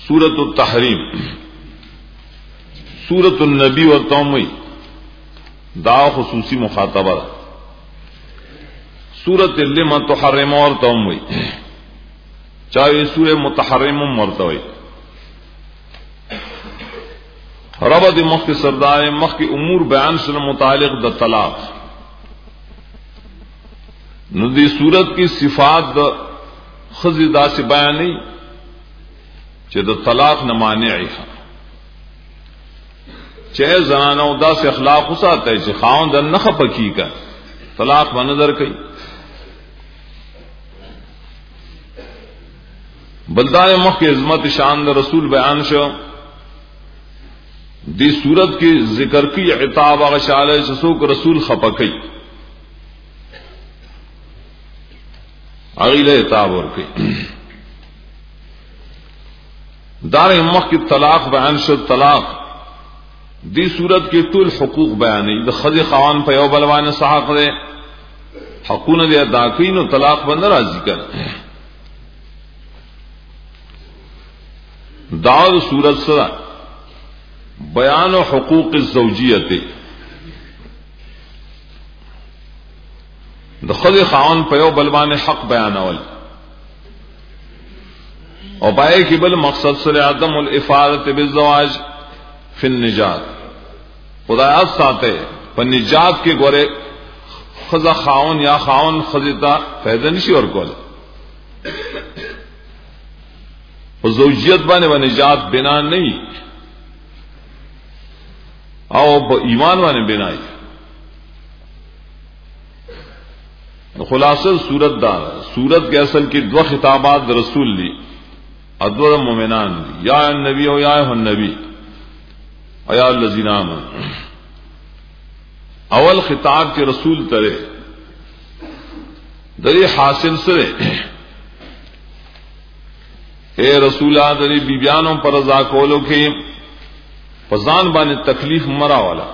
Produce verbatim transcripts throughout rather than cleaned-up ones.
सूरत التحریم सूरत النبی و تومی دا خصوصی مخاطبہ सूरत لما تحرم اور تومی چاہے سورہ متحرم مرتوی رب د مخ کے سردار مخ کے امور بیان سے متعلق د طلاق ندی صورت کی صفات د خزیدہ سے بیان نہیں چې د طلاق نه مانع ہے چې زنانو دا سے اخلاق وساته چې خاوند نه خپکی کا طلاق باندې نظر کوي بلدار مخ کی عظمت شان د رسول بیان شو دی صورت کی ذکر کی عتاب غشاله سسو کو رسول خپکی اغیله عتاب ورکی دار مخ کی طلاق بیان شد طلاق دی صورت کی طول حقوق بیانی د خذ خوان په یو بلوان صحاق دے حقونه دے ادا کین او طلاق بند راضی کر داود صورت سرا بیان حقوق الزوجیت د خذ خوان په یو بلوان حق بیان اول اور پائے کہ بل مقصد سر عدم الافادت بالزواج فی النجات خدایات ساتے پر نجات کے گورے خزا خاون یا خاون خزیتا فیضا نشی اور کول اور زوجیت بانے و نجات بنا نہیں او ایمان بانے بنائی خلاصہ صورت دار صورت کے اصل کی دو خطابات رسول لی ادور مومنان یا النبی او یا النبی یا الذین آمنوا اول خطاب کے رسول ترے دری حاصل سرے اے رسولہ دری بیبیانوں پر رضا کولو کے فزان بانے تکلیف مرا والا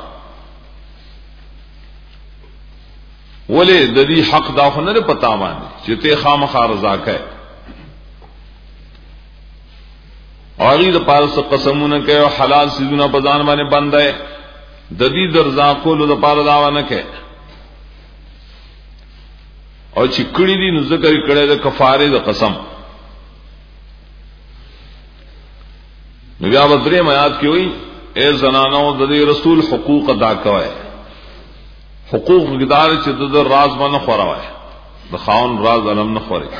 ولی دری حق داخل نہ پتا بانے چتے خام خا رضا کہ اور غیر پارس قسمونه کوي او حلال سيزونه په ځان باندې بند ہے د دې درځا کولو د پاره داوا نه کوي او چې کړي دي نو ذکر کړي د کفاره د قسم نو بیا بدرې میات کې وي اے زنانو د دې رسول حقوق ادا کوي حقوق مقدار چې د راز باندې خوراوي د خاون راز علم نه خوري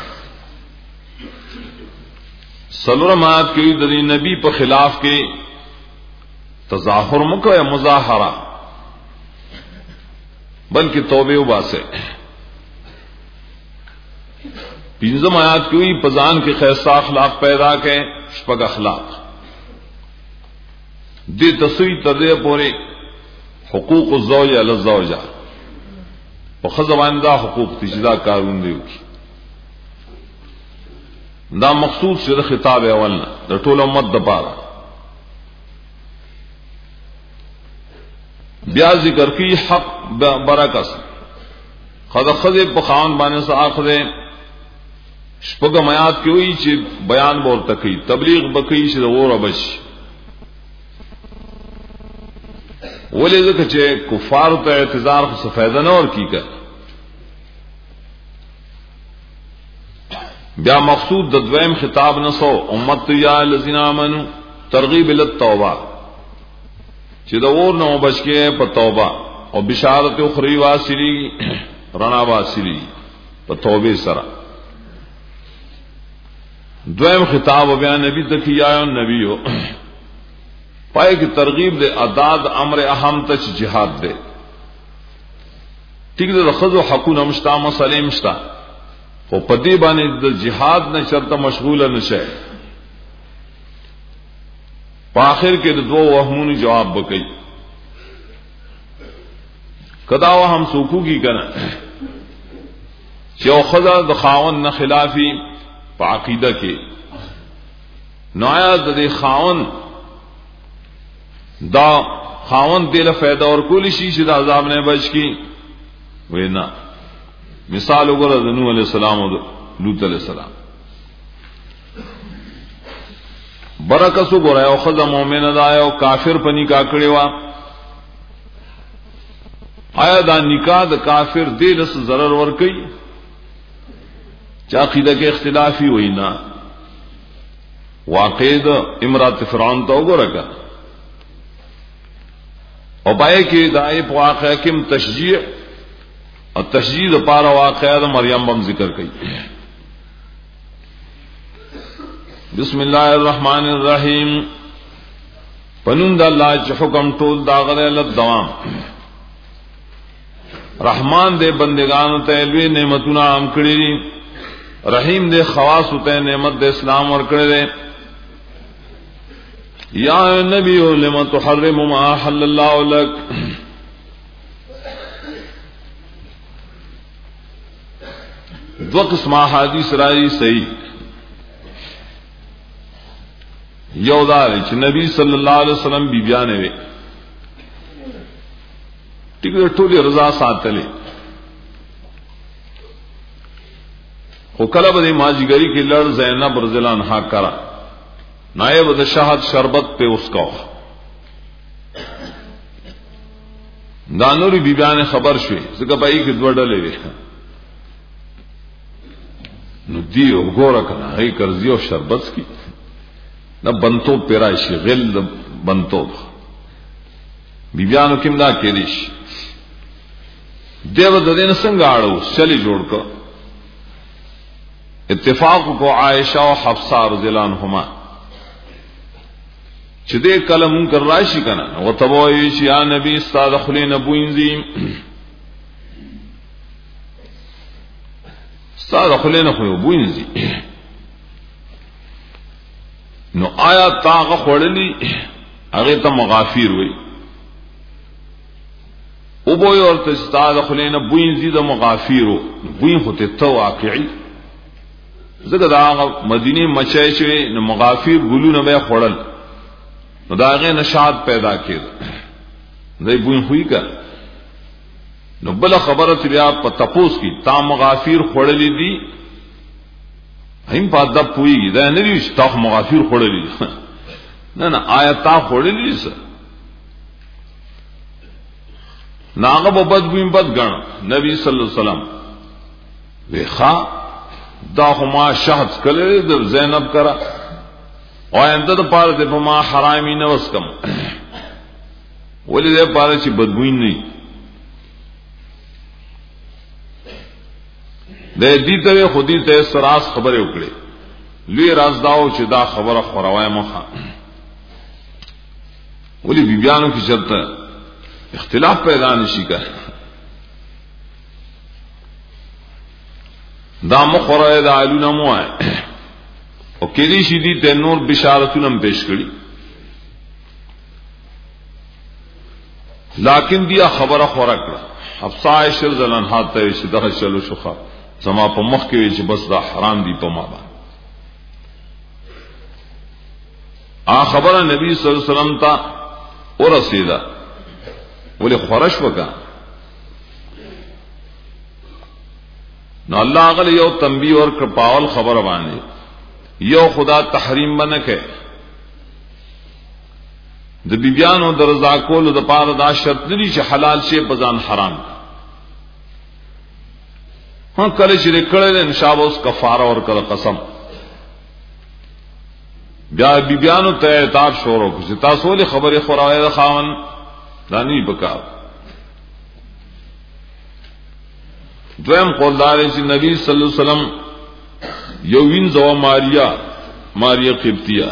سلورمات کی دری نبی پر خلاف کے تظاہر مکو یا مظاہرہ بلکہ توبے وباسے پنجم آیات کی ہوئی پزان کے خیصہ اخلاق پیدا کے شپگ اخلاق دے تصوی تردے پورے حقوق الزوج علی الزوجہ وخزوان دا حقوق تجدا کارون دیو کی دا مقصود سے خطاب اولنا دا ټول امت د پاره بیا ذکر کی حق برکت خدا خذ بخان باندې ساخذ شپږ میات کی ہوئی چې بیان ورته کوي تبلیغ بکئی چې اور بش ولې ځکه چې کفار ته اعتذار خو فائدہ نه ور کیږي بیا مقصود د دویم خطاب نسو امت یا الذین آمنو ترغیب ال التوبہ چې د اور نو بچکه په توبه او بشارت اخری واسری رنا واسری په توبه سره دویم خطاب بیا نبی تکیا نبیو پای کی ترغیب دے اداد امر اهم تچ جہاد دے ٹھیک دے خذو حقون مشتا مسلم مشتا او پدی باندې د جهاد نه شرط مشغوله نشه په اخر کې د دوه وهمونو جواب وکړي کدا و هم سوکو کی کنه چې او خدا د خاون نه خلافی په عقیده کې نویا د خاون دا خاون دل فائدہ اور کولی شي چې د عذاب نه بچ کی وینا مثال وګوره د نوح علیہ السلام او لوط علیہ السلام برکسو ګورای او خزه مؤمن دا او کافر پنی کا کړي وا آیا دا نکاح د کافر دې لس zarar ور کوي چا عقیده کې اختلافي وینا واقع د امرات فرعون ته وګورګه او پای کې دای په واقع کې تشجيع او تشجيع لپاره واقعه د مریم بم ذکر کړي بسم الله الرحمن الرحیم پنوند الله چې حکم ټول داغله له دوام رحمان دے بندگانو ته لوی نعمتونه عام کړی دي رحیم دے خواص ته نعمت دے اسلام ور کړی دي یا نبی لم تحرم ما حل الله لك دو قسم حدیث راځي صحیح یو دا چې نبی صلی الله علیه وسلم بی بیان وي ټیک ټولې رضا ساتلې خو کله به ماجګری کې لړ زینب رضی الله عنها کرا نائب د شهادت شربت په اوس کا دا نور بی بیان خبر شوي ځکه پای کې دوه ډلې وي نو دی وګوره کنه هي کرزیو شربت کی نہ بنتو پیرائشی غل بنتو بیبیانو کم دا کېدیش دیو د دین څنګه اړو چلی جوړ کو اتفاق کو عائشہ او حفصہ رضی الله عنهما چې دې کلم کر راشي کنه او تبوي چې یا نبی استاد خلین ابوینزی استاد خلین خو ابوینزی نو آیا تاغه خړلی هغه ته مغافیر وي او به ورته استاد خلینه بوین زید مغافیرو بوین خو ته تو واقعي زګه دا مدینه مچای شوی نو مغافیر ګلونه به خړل نو دا هغه نشاط پیدا کړ دای بوین خوې کا نو بل خبره بیا په تپوس کی تا مغافیر خړلې دي هم په ادب پوي دا نه لري چې تاسو مغافیر خړلې نه نه آیات تا خړلې څه ناغه په بدګویم بد غن نبی صلی الله علیه وسلم وخا دا هما شهادت کړي د زینب کرا او انده د پاره د ما حرامي نه وسکم ولې د پاره چې بدګوین نه د دې ته خودي ته سراس خبره وکړي لوی راز داو چې دا خبره خوروای مخه ولې بیبيانو کې چرته اختلاف پیدا نشي کړ دا مخره د علونه مو او کلی شي دي ته نور بشارتونه پیش کړي لیکن بیا خبره خورا کړه حفصه عائشہ رضی الله عنها ته چې دغه چلو شوخه زما په مخ کې چې بس دا حرام دي په ما باندې ا خبره نبی صلی الله علیه وسلم ته ورسیده ولې خورش وکا نو الله غل یو تنبیه ور کړپاول خبره باندې یو خدا تحریم باندې کې د بیبيانو درزا کول د پاره دا شرط لري چې حلال شی په ځان حرام ها کله چې کړه ان شاء الله اوس کفاره ور کړ قسم بیا بیبيانو ته اعتاب شروع کړي تاسو له خبره خوراوي د خاون دانی بکاو دویم قولدار چې نبی صلی الله علیه وسلم یو وینځو ماریا ماریا قبطیه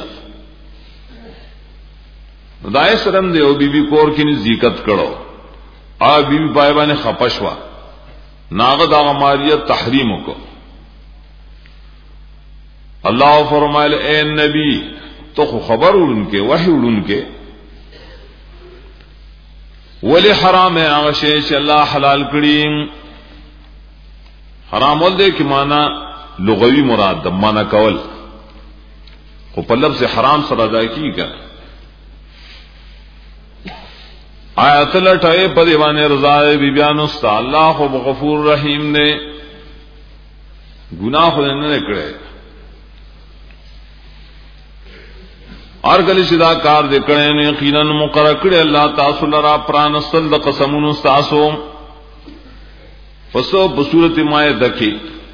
دای سرم دی او بیبي کور کې ذکر کړو ا بیبي پای باندې خپشوا ناغه دا ماریا تحریم کو الله فرمایل اے نبی تو خبر ورنکه وحی ورنکه ولی حرام ہے هغه شی چې الله حلال کړی حرام ول دې کې معنا لغوي مراد د معنا کول خو په لفظ حرام سره ادا کیږي آیات لټای په دیوانه رضا بی بیان است الله خو غفور رحیم نے گناہ نه کړي اور کله چې دا کار دې کړي نو یقینا مقرر کړي الله تاسو لرا پرانستل د قسمونو تاسو پسو په صورت مائده کې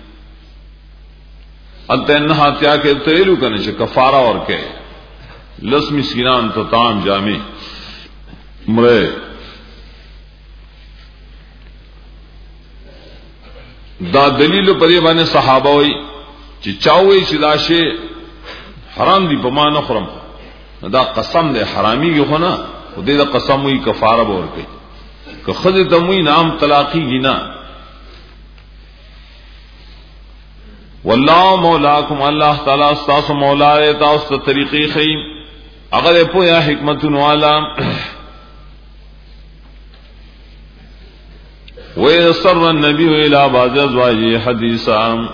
التنها تیا کې تیلو کنه چې کفاره ورکه لس مسکینان ته طعام جامع مړ دا دلیل پرې باندې صحابه وي چې چاوي چې دا شی حرام دي په ما نه خورم دا قسم دې حرامي خو نه خدای دا قسم وي کفاره به ورکړي که خدای ته موي نام طلاقي گنا والله مولاکم الله تعالی تاسو مولا دې تاسو ته طریقې خي هغه په یا حکمت والا ويسر النبي الى بعض ازواجه حديثا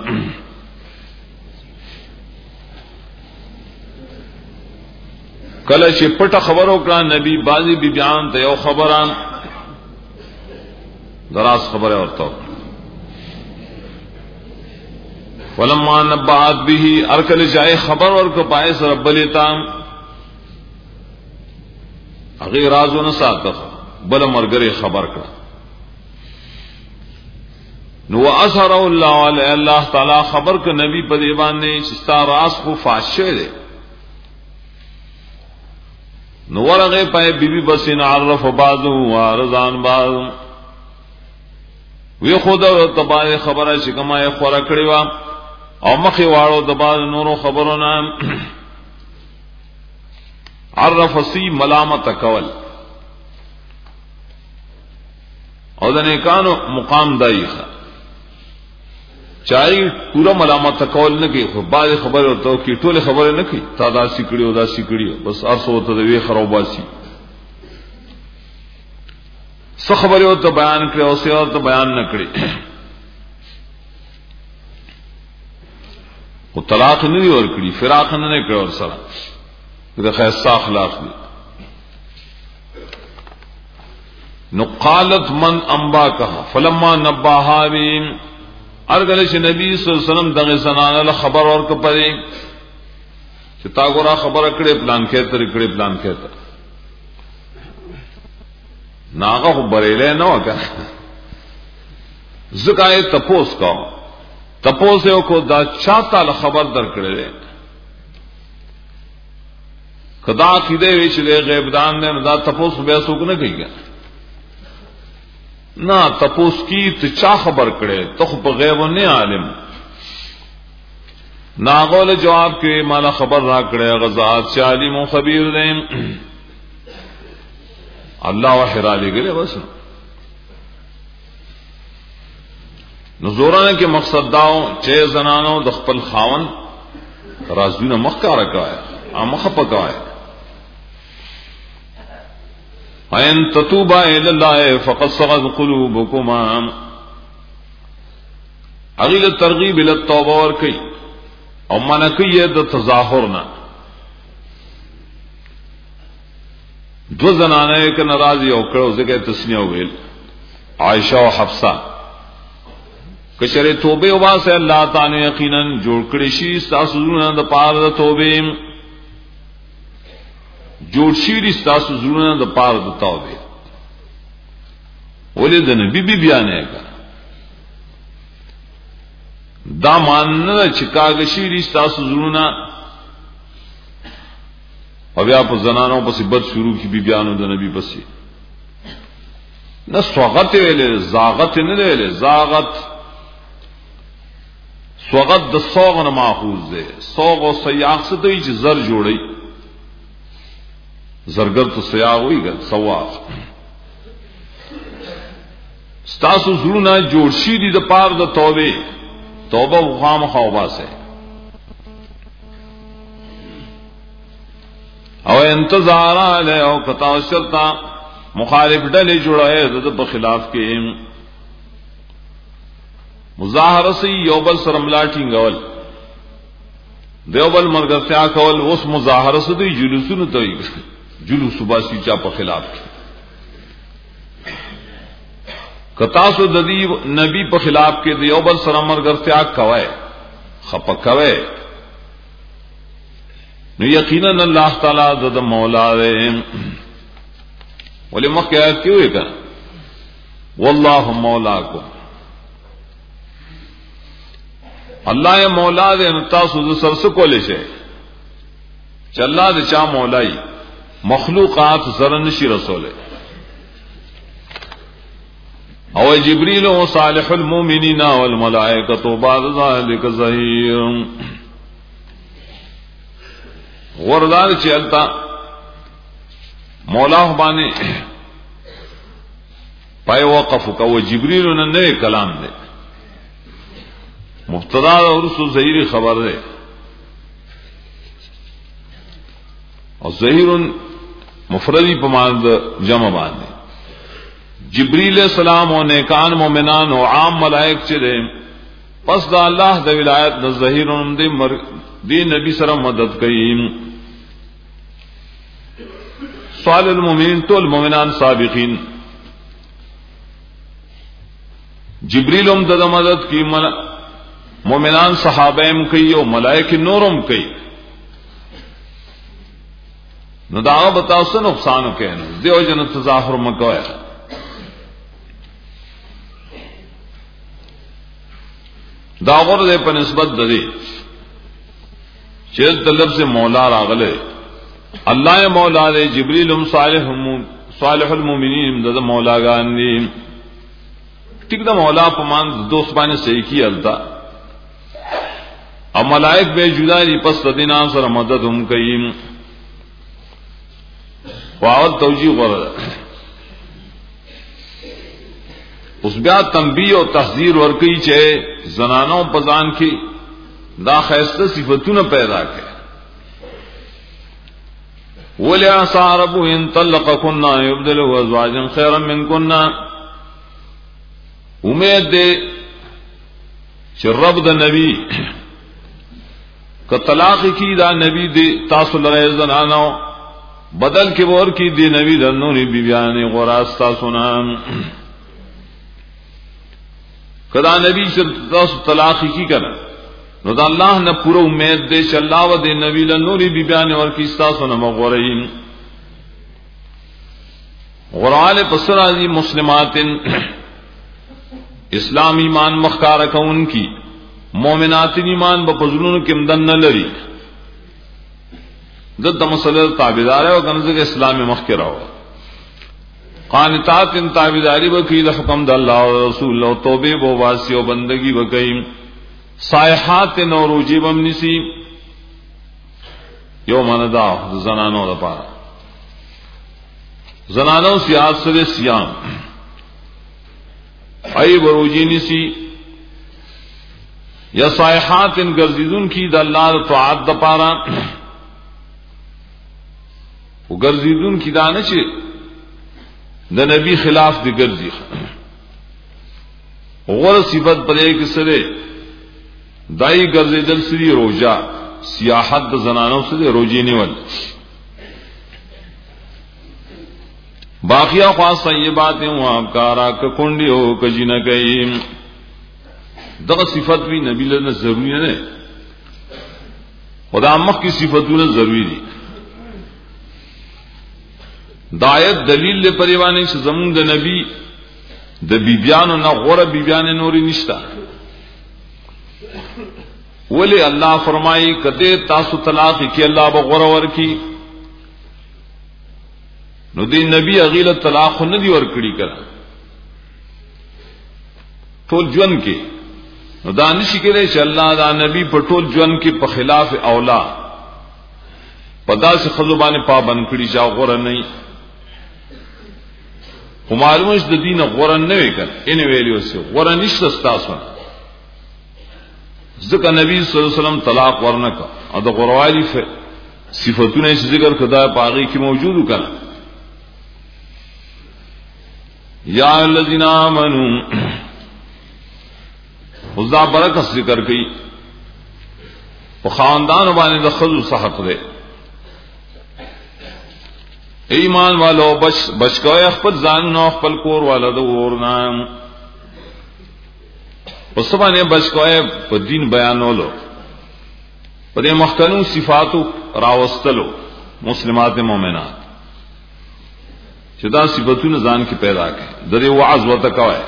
کله چې پټه خبرو کړه نبی بازي بیان ته یو خبران دراز خبره ورته ولما نبعت به ارکل جای خبر ورکو پای سره بلیتا هغه رازونه ساته بل مرګره خبر کړه نو اثر الله علی الله تعالی خبر ک نبی په دی باندې چې ستا راز خو فاشه ده نو ورغه پای بیبي بسین عرف بعضو وارزان بعض وی خدا تبای خبره چې کما یې خورا کړی و او مخې واړو د بعض نورو خبرونه عرف سی ملامت کول او د نیکانو مقام دایخه چای پورا ملامت کول نه کوي خو بعض خبره ورته کوي ټول خبره نه کوي تا دا سیکړیو دا سیکړیو بس ارسو ته وی خراباسي څه خبره ورته بیان کړو او څه ورته بیان نه کړی او طلاق نه ور کړی فراق نه کړو ور سره دا خاصه اخلاق دي نو قالت من انباکها فلما نباها بهم ارګل چې نبی صلی الله علیه وسلم دغه زنانه خبر ورک پدې چې تا ګورا خبره کړې پلان کې تر کړې پلان کې تر ناغه خبرېله نه وکړه زکای تپوس کا تپوس یو کو دا چاته خبر درکړې کدا کیده وی چې غیب دان نه دا تپوس به څوک نه کوي نا تپوس کی ته چا خبر کړي ته په غیب نه عالم ناغول جواب کې مالا خبر را کړي غزاد عالم او خبير دي الله وحرا لګره بس نزورانه کې مقصد داو چې زنانو د خپل خاون رازونه مخکاره کوي ا مخ پکوي وَإِن تَتُوبَا إِلَى اللَّهِ فَقَدْ صَغَتْ قُلُوبُكُمَا اغیل ترغیب الى التوبه ور کوي او منکیه د تظاهرنا دو زنانه ک ناراضی او کړو ځکه تسنیه ویل عائشہ او حفصه کشره توبه واسه الله تعالی یقینا جوړ کړی شي تاسو زونه د پاره د توبه جوړ شي تاسو زونه د پاره د توبه ولې د نبی بی بیانې کا دا مان چې کاغ شي تاسو زونه او بیا په زنانو په سبت شروع کی بی بیانو د نبی پسې نه سوغت ویلې زاغت نه ویلې زاغت سوغت د سوغ نه ماخوذ ده سوغ او سیاق څه دوی چې زر جوړي زرګر تو سیاق ویګا سواق ستاسو زړونه جوړ شي دي د پاره د توبه توبه وخام خوبا سے او انتظار علی او قطع شرطا مخالف ډلې جوړه د په خلاف کې مظاهره سی یوبل سرملاټینګ اول دیوبل مرګتیا کول اوس مظاهره سدي جلوسونو ته جلوس باسی چا په خلاف کې کتا سو د دې نبی په خلاف کې دیوبل سره مرګتیا کوي خپکوي نو یقینا اللہ تعالی د مولا دے ولی مخ آیت کیوں ہے کہ واللہ مولاکم اللہ مولا دے تاسو د سر سکولے شے چ اللہ دے چا مولائی مخلوقات زرنشی رسولے او جبریل و صالح المؤمنین والملائکۃ بعد ذلک ظہیر غردار چلتا مولا بانے پائے وقف کا وہ جبریل نے نئے کلام دے مبتدا اور رسول ظہیر خبر دے اور ظہیر مفردی پماند جمع باندے جبریل السلام و نیکان مومنان و عام ملائک چلے پس دا اللہ دا ولایت دا ظہیر دے دی نبی سر مدد کئیم صالح المؤمنین تو المؤمنان سابقین جبریل ام دا مدد کی مومنان صحابیم کئی و ملائک نورم کئی نو داغا بتاو سن نقصانو کہنا دیو جن تظاہر مکوئے داغر دے پر نسبت دے چیز طلب سے مولا راغلے اللہ مولا دے جبریل ام صالح صالح المؤمنین دا مولا گاندی ٹک دا مولا پمان دوست بانے سے کی التا اب ملائک بے جدا دی پس دینام سر مدد ہم کئیم واول توجیہ غرد اس بیا تنبیہ و تحذیر ورکی چے زنانوں پزان کی دا خیستہ صفتون پیدا کے وَلِعَسَىٰ رَبُّهُ إِن طَلَّقَكُنَّ يُبْدِلْهُ أَزْوَاجًا خَيْرًا مِنكُنَّ امید دے چھ رب دا نبی کہ طلاق کی دا نبی دے تاسو لغیر زنانو بدل کے بور کی دے نبی دا نوری بی بیانی غراست تاسونا کہ دا نبی چھ تاسو طلاق کی کرنا نو دا اللہ نے پورا امید دے چھ اللہ و دے نبی لنوری بی بیانی ورکی تاسو نمو غرائیم غرال پسر آجی مسلمات اسلام ایمان مخکار کون کی مومنات ایمان بپزلون کی مدن نہ لری دد مسئلہ تابدار ہے وکنزہ کے اسلام مخکرہ ہو قانتات ان تابداری بکی دا حکم دا اللہ و رسول اللہ توبے و واسی و بندگی بکیم صائحات نوروجی بمنسی یو مندہ زنانوں دا پارا زنانوں سیاد سر سیام ای بروجی نسی یا صائحات ان گرزیدون کی دا اللہ دا طاعت دا پارا وہ گرزیدون کی دا نچے دا نبی خلاف دی گرزی غور صفت پر ایک سرے دائی گرزیدل سری روجا سیاحت دا زنانوں سرے روجی نیول باقیہ خواستہ یہ باتیں وہاں کارا کنڈی ہو کجی نہ کئی دغ صفت بھی نبی لنا ضروری ہے خدا مخ کی صفتوں ضروری دی دایت دلیل لے پریوانے سے زمون د نبی د بیبیان نہ غور بیبیان نوری نشتا ولی اللہ فرمائی کدے تاسو طلاق کی اللہ بغور ور کی نو دی نبی اغیل طلاق نہ دی ور کڑی کر ټول جون کی نو دانش کرے چې الله دا نبی په ټول جون کې په خلاف اولا پدا سے خزبان پابند کړي چا غور نه خو معلومش د دین غور نه وکړ ان ویلیو سه غور نشته تاسو ځکه نبی صلی الله علیه وسلم طلاق ورنکا او د غوروالی صفاتونه چې ذکر کړه پاغي کې موجود کړه یا الذین آمنوا خدا برکت ذکر کی وہ خاندان والے دخل صحت دے ایمان والو بچ بچ کوئے اخپل زان نو اخپل کور والا دو ورنا اس نے بچ کوئے په دین بیانولو پدې مخکنو صفاتو راوستلو مسلمات مومنات چې دا صفاتونه ځان کې پیدا کړي درې وعظ وته کوي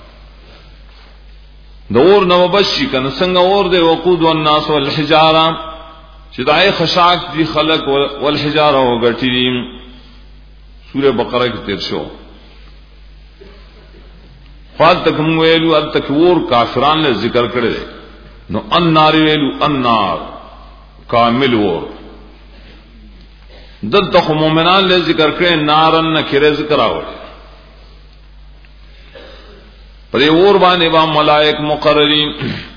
دور نو بشي کنه څنګه اور دی وقود والناس والحجاره چې دای خشاک دي خلق والحجاره او غټي سوره بقره کې تیر شو فال تک مو ویلو ال تک ور کافران له ذکر کړي نو النار ویلو النار کامل ور دلته مومنان له ذکر کړي نارن نکره ذکر راوړي پرې ور باندې با ملائک مقررین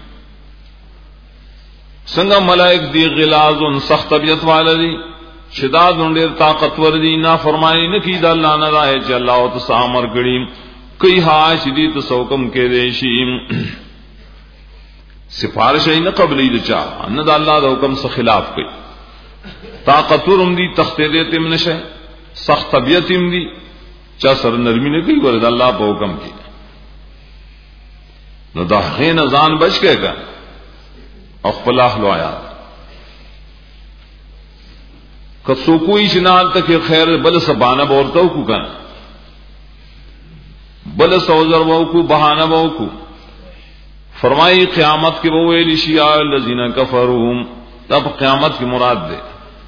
څنګه ملائک دی غلاظ سخت طبيعت والدي شداد ډېر طاقتور دي نه فرمایي نه کی د الله نه راځي چې الله او تاسو امر کړی کوي ها شدید سوکم کې دي شي سفارش نه قبلې د چا نه د الله د حکم څخه خلاف کوي طاقتور هم دي تخت دې تم نشه سخت طبيعت هم دي چا سر نرمي نه کوي ورته الله په حکم کې نو دا غین ځان بچ کېګا او خپل اهل آیا کڅو کوئی شنال تک خیر بل سبانه ورته کو کنه بل سوزر وو کو بہانه وو کو فرمائی قیامت کے وہ ویلی شیعہ الذین کفروا تب قیامت کی مراد دے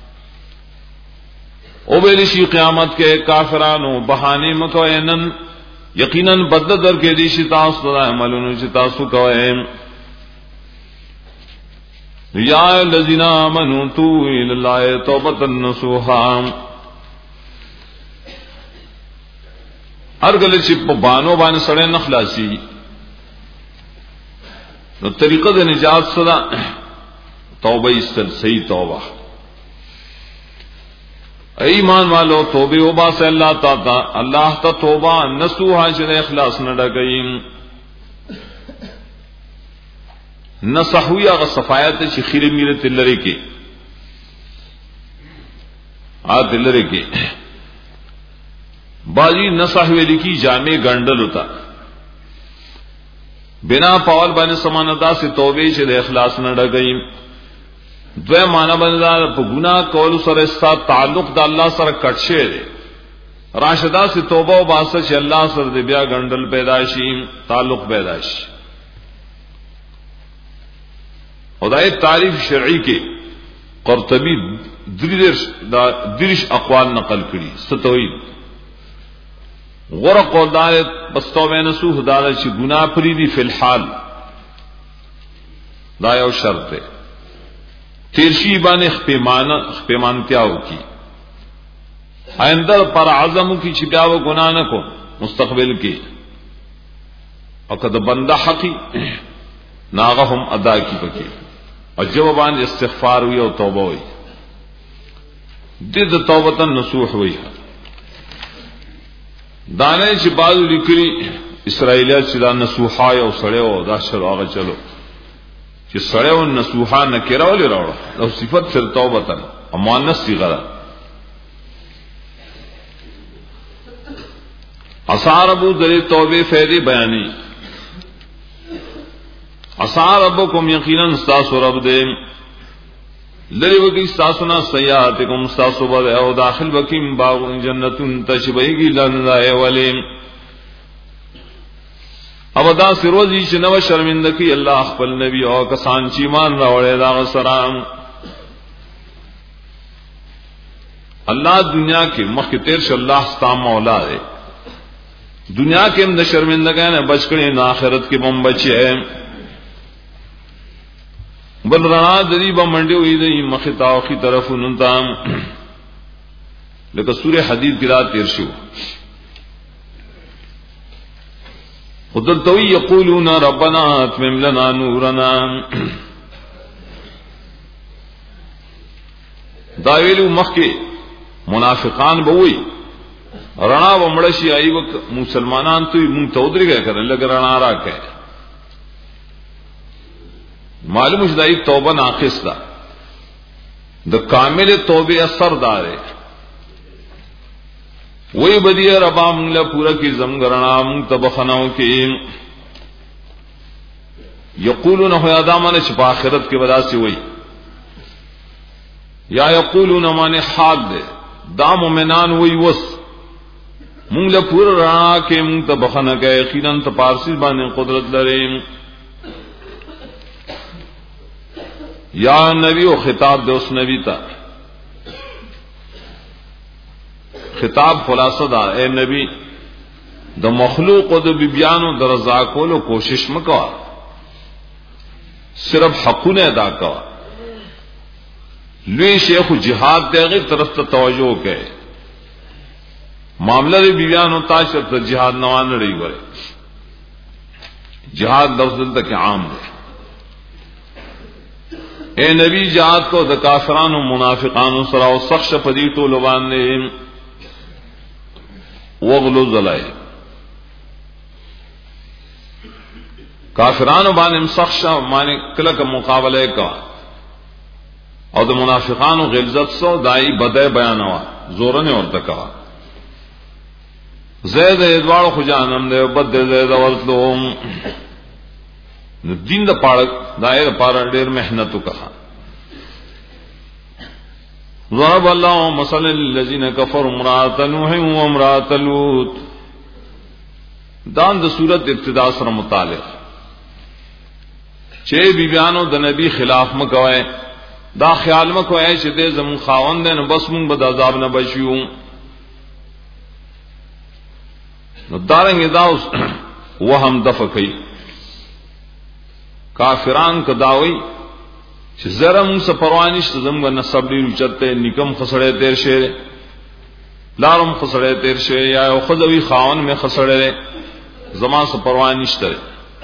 او ویلی شی قیامت کے کافرانو بہانے متوینن یقیناً بدل در کے دیشی تاسو دا عملونو چې تاسو کوئ یا الذین آمنوا توبوا الی الله توبۃ نصوحا هر کله چې په بانو باندې سړی نه خلاصي نو طریقه د نجات سره توبه استل صحیح توبه ایمان والو توبه او با سے اللہ تعالی اللہ تا توبہ نصوحا چې اخلاص نه ډګیم نصحوی هغه صفایت چې خیره میره تلری کې ا دلری کې باجی نصحوی لیکي جامع ګندل ہوتا بنا پاول باندې سمانتا سے توبه چې اخلاص نه ډګیم دوی معنا باندې په ګناه کول سره ستاسو تعلق د الله سره کټ شي دي راشدا سے توبه او باسه چې الله سره د بیا ګندل پیدا شي تعلق پیدا شي خدای تعریف شرعی کې قرطبی دریش دا دریش اقوال نقل کړي ستوي غره قولدار بستوبه نسوه دار چې ګناه پریدي فی الحال دا یو شرط ده تیرشی باندې خپېمان خپېمانتیاو کی آئندہ پر اعظم کی چپیاو گناہ نہ کو مستقبل کی او کد بندہ حقی ناغهم ادا کی پکی اور جوابان استغفار ہوئی او توبہ ہوئی دد توبتا نصوح ہوئی دانے چې بعض لیکلي اسرائیلیات چې دا نصوحا او سړیو دا شرعه چلو چې سړیو نصوحا نه کېراولې راوړه او صفت سر توبتا او مؤنث صيغه اصحابو ذری توبه فیدی بیانی اصحابکم یقینا استاسو رب دے لری وگی استاسونا سیئاتکم استاسو بد او داخل وکیم باغ جنتون تشبیگی لنائے ولیم اب دا سروزی چې نو شرمندگی الله خپل نبی او کسان چې ایمان راوړل دا سلام الله دنیا کې مخکې تیر ش الله ستا مولا دی دنیا کې هم د شرمندګۍ نه بچ کړي نه آخرت کې هم بچي بل رڼا د دې باندې وې د مخه تاوخي طرف ننتام لکه سوره حدید کې را تیر شو خدلتوی یقولون ربنا اتمم لنا نورنا دا ویلو مخکې منافقان به وي رڼا ومړشي ایو مسلمانان ته مونږ ته ودرېږي کړه لګ رڼا راکې معلوم شدای توبه ناقص ده د کامل توبه اثر دار وہی بدی ربا مونږ له پورا کی زمګرنا مونږ تبخناو کې یقولون هو ادمانه چې په آخرت کې ودا سي وای یا یقولون معنی حال دے دا مومنان وی وس مونږ له پور را کې مونږ ته بخنه کوي یقینا ته پارسی باندې قدرت لري. یا نبی او خطاب دے اس نبی تا خطاب خلاصہ دا اے نبی د مخلوق او د بیانو در رضا کولو کوشش مکوا صرف حقونه ادا کوا. لوی شیخ جہاد دے غیر طرف ته توجہ کړي معاملہ دی بیانو تاشر ته جہاد نوان لري غره جہاد لفظ دلته عام دی. اے نبی جہاد کو د کافرانو منافقانو سره او سخت پدی ټول باندې وغلو زلای کافرانو باندې سخت معنی کله کا مقابله کا او د منافقانو غلظت سو دای بده بیانوا زور نه ورته کا زید ادوار خو جانم دے بد زید ورتلو نو دین د پاره دایر پاره ډیر محنت وکړه. ضرب الله مثلا للذین کفروا امرأة نوح و امرأة لوط دان د صورت ابتدا سره متعلق چې بیبیانو د نبی خلاف مکوای دا خیال مکوای چې دې زمون خاوند نه بس مونږ به د عذاب نه بچیو. نو دارنګ دا اوس وهم دفقې کافران کداوی چې زره مون څه پروا نشته زموږ نسب ډیر چته نکم خسړې تیر شه لارم خسړې تیر شه یا خدوی خاون می خسړې زما څه پروا نشته.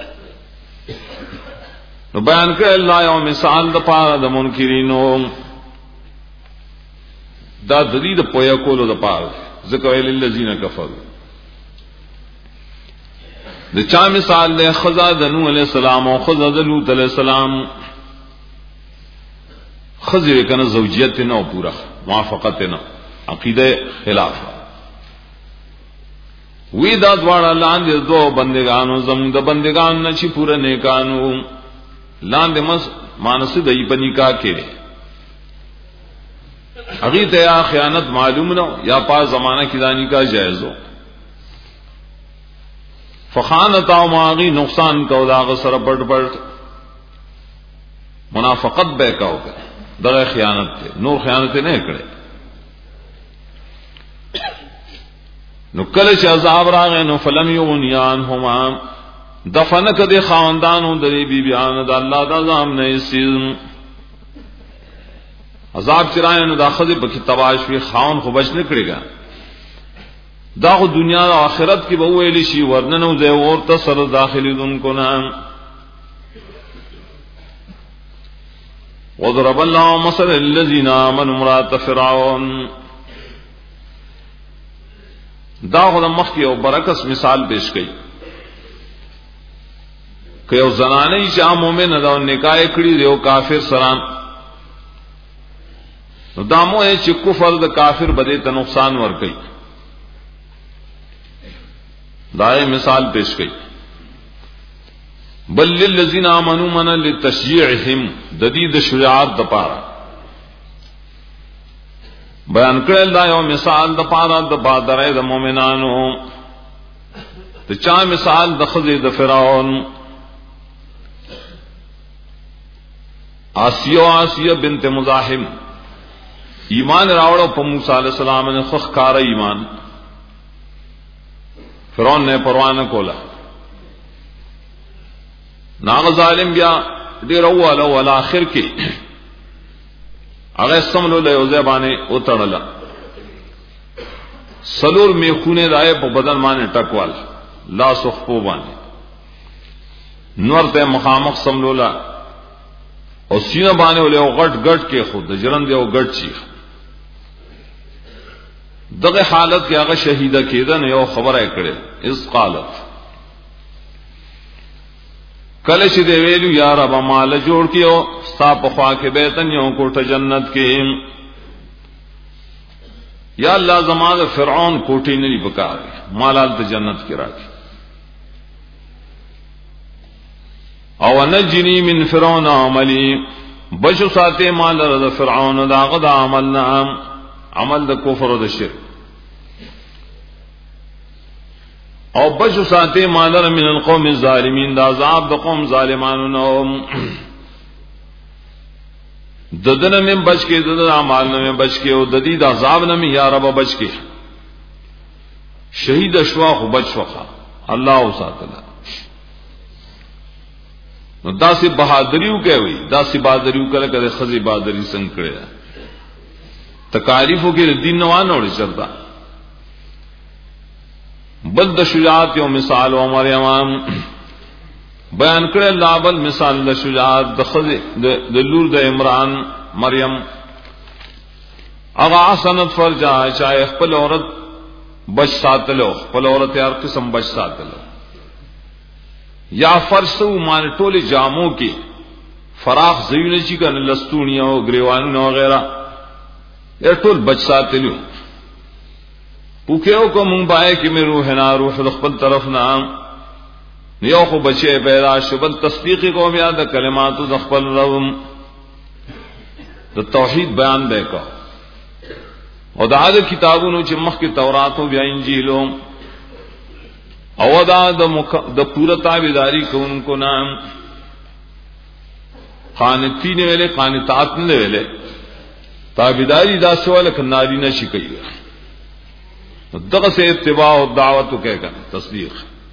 نو بیان کړ الله یو مثال د پاره د منکرینو دا د دې د پویا کولو د پاره ذکر للذین کفروا د چا مثال له خزا د نوح علیہ السلام او خزا د لوط علیہ السلام خزر کنه زوجیت نه پورا موافقت نه عقیده خلاف وی دا دواړه لاندې دوه بندگانو زم د بندگان نه چې پورا نیکانو لاندې مس مانس دای په نکاح کې اغه ته یا خیانت معلوم نه یا پا زمانہ کې دا نکاح جائز ہو فخانت او ماغي نقصان کو دا غسر پټ پټ منافقت به کاو دا خیانت ته نور خیانت نه کړي. نو کله چې عذاب راغی نو فلم یغنیان هما دفن کدي خاندانو درې بی بیان د الله د عذاب نه سیم عذاب چرای نو داخله په کتاباش وی خاون خو بچ نه کړيګا دا خو دنیا او آخرت کې به ویل شي ورننو زه ورته سره داخلي دن کو نه. وضرب الله مثلا الذين آمنوا امرأة فرعون دا خو د مخ کې او برکس مثال پیش کړي که یو زنانه چې مومن ده او نکاح کړي دی او کافر سره نو دا مو چې کفر د کافر بده ته نقصان ور کوي دای مثال پیش کړي. بل للذین آمنوا من لتشجيعهم ددید شجاعت د پاره بیان کړل دا یو مثال د پاره د بادرې د مؤمنانو ته چا مثال د خزې د فرعون آسیو آسیہ بنت مزاحم ایمان راوړو په موسی علیہ السلام نے خخ کار ایمان فرعون نے پروا نه کولا ناغ ظالم بیا ډیر اول او اخر کې هغه سملو له یوزبانه او تړلا سلور میخونه راي په بدن باندې ټکوال لا سخپو باندې نور ته مخامخ سملولا او سینه باندې ولې غټ غټ کې خود جرن دی او غټ چی دغه حالت کې هغه شهیده کېدل یو خبره کړي اس قالت کله چې دی ویلو یا رب مال جوړ کیو ستا په خوا کې بیتن یو کوټه جنت کې یا الله زمانه فرعون کوټی نه دی پکار مالال ته جنت کې راځي او نجنی من فرعون عملی بچو ساته مال رد فرعون دا غدا عملنا عمل د کفر او د شرک او بچو ساته مال من القوم الظالمین دا عذاب د قوم ظالمانو نو ددن میں بچ کے ددن اعمال میں بچ کے او ددی د عذاب نہ یا رب بچ کے شہید اشوا خو بچ وخا اللہ وساتلا نو دا سی بہادریو کوي دا سی بہادریو کله کله خزي بہادری څنګه کړی تکالیفو کې دین نه وانه وړي چلتا بل د شجاعت او مثال او مریم بیان کړل الله بل مثال د شجاعت د خزي د لور د عمران مریم اغا سنت فرجا چا خپل عورت بچ ساتلو خپل عورت هر قسم بچ ساتلو یا فرسو مان ټوله جامو کې فراخ زوینه چې کنه لستونی او گریوان وغیرہ یې ټول بچ ساتلو پوکیو کو مونږ بای کې مې روح نه روح خپل طرف نه یو خو بچي پیدا شبل تصدیق کو بیا د کلماتو د خپل رب د توحید بیان وکړه او دا د کتابونو چې مخکې تورات او بیا انجیل او دا د د پورا تابعداري کوونکو نام قانتین ویلے قانتات نه ویلے تابعداري دا سوال کناری نشي کوي دغه سے اتباع او دعوت کہے تصدیق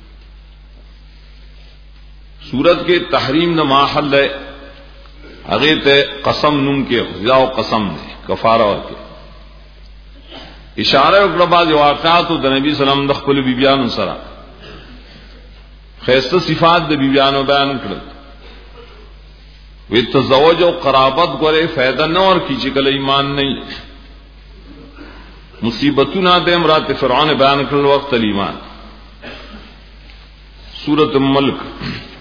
سورت کے تحریم نہ ماحل ہے هغه ته قسم نوم کې یا قسم نه کفاره ورکړي اشاره وکړه بعض واقعات د نبی سلام د خپل بیبيانو سره خیسته صفات د بیبيانو بیان کړل وی تزوج او قرابت غره فائدہ نه ور کی چې کله ایمان نه مصیبتونه د امرات فرعون بیان کړل وقت ایمان سورۃ الملک